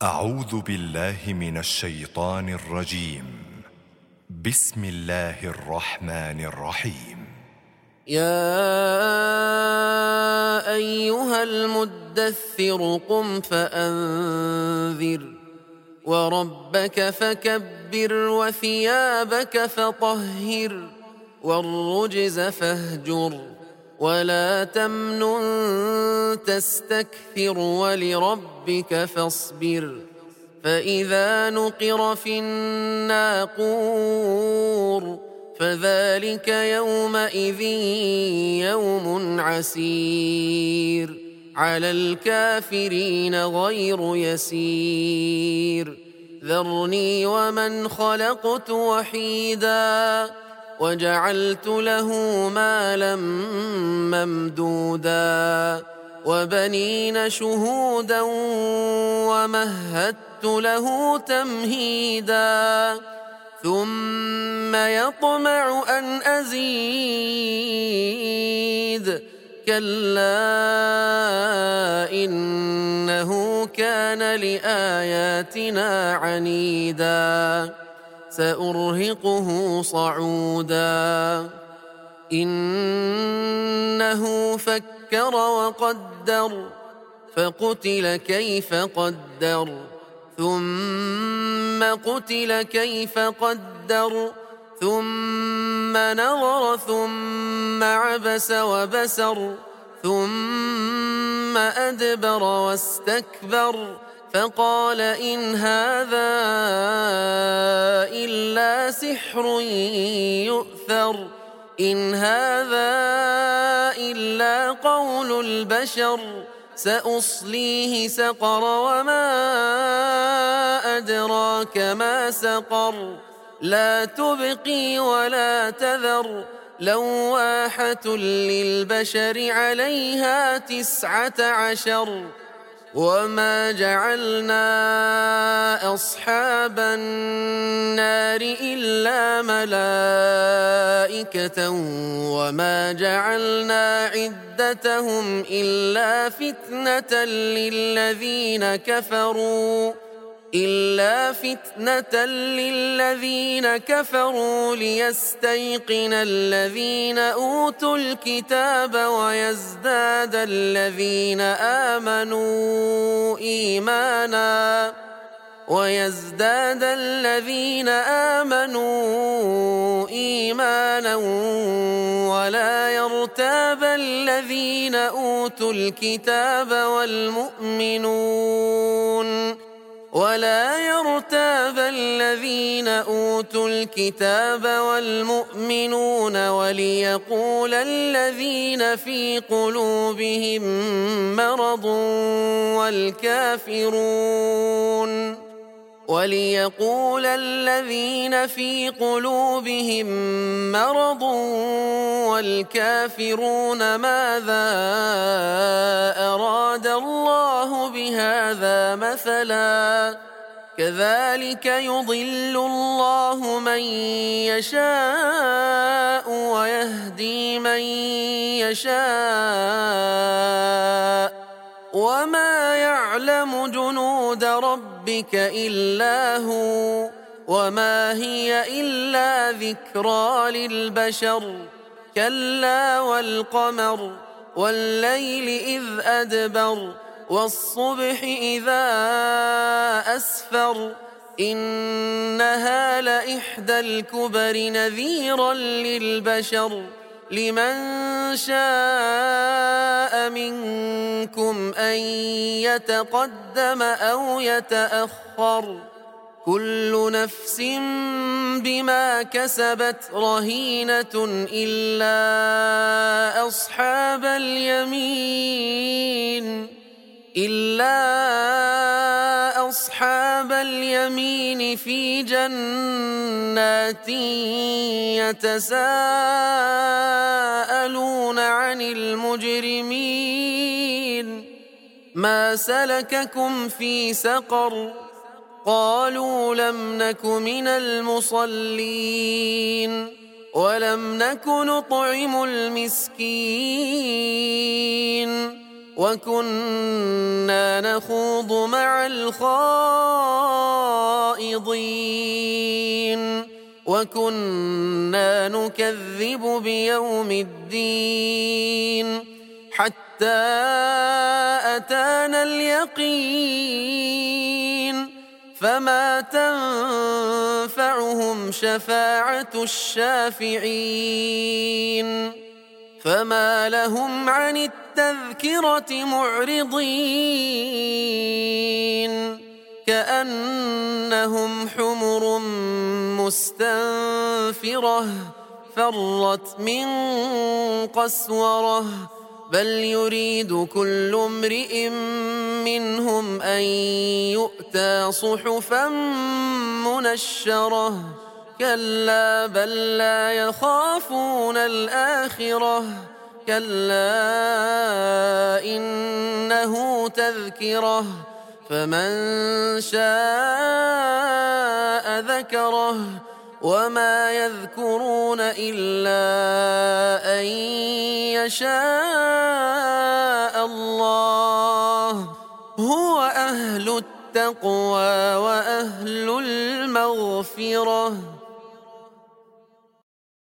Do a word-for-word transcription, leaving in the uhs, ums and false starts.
أعوذ بالله من الشيطان الرجيم. بسم الله الرحمن الرحيم. يا أيها المدثر قم فأنذر وربك فكبر وثيابك فطهر والرجز فاهجر ولا تمنن تستكثر ولربك فاصبر فإذا نقر في الناقور فذلك يومئذ يوم عسير على الكافرين غير يسير ذرني ومن خلقت وحيدا وجعلت له مالا ممدودا وبنين شهودا ومهدت له تمهيدا ثم يطمع أن أزيد كلا إنه كان لآياتنا عنيدا سأرهقه صعودا إنه فكر وقدر فقتل كيف قدر ثم قتل كيف قدر ثم نظر ثم عبس وبسر ثم أدبر واستكبر فقال إن هذا إلا سحر يؤثر إن هذا إلا قول البشر سأصليه سقر وما أدراك ما سقر لا تبقي ولا تذر لواحة للبشر عليها تسعة عشر وما جعلنا أصحاب النار إلا ملائكة وما جعلنا عدتهم إلا فتنة للذين كفروا إلا فتنة للذين كفروا ليستيقن الذين أوتوا الكتاب ويزداد الذين آمنوا إيمانا ويزداد الذين آمنوا إيمانا ولا يرتاب الذين أوتوا الكتاب والمؤمنون ولا يرتاب الذين أوتوا الكتاب والمؤمنون وليقول الذين في قلوبهم مرض والكافرون وليقول الذين في قلوبهم مرض والكافرون ماذا أراد الله بهذا مثلا كذلك يضل الله من يشاء ويهدي من يشاء وما يعلم جنود ربك إلا هو وما هي إلا ذكرى للبشر كلا والقمر والليل إذ أدبر والصبح إذا أسفر إنها لإحدى الكبر نذيرا للبشر لمن شاء منكم أن يتقدم أو يتأخر كل نفس بما كسبت رهينة إلا أصحاب اليمين إلا أصحاب اليمين في جنات يتساءلون عن المجرمين ما سلككم في سقر قالوا لم نك من المصلين ولم نك نطعم المسكين وكنا نخوض مع الخائضين وكنا نكذب بيوم الدين حتى أتانا اليقين فما تنفعهم شفاعة الشافعين فما لهم عن التذكرة معرضين كأنهم حمر مستنفرة فرت من قسورة بل يريد كل امرئ منهم أن يؤتى صحفا منشرة كلا بل لا يخافون الآخرة كلا إنه تذكرة فمن شاء ذكره وما يذكرون إلا أن يشاء الله هو أهل التقوى وأهل المغفرة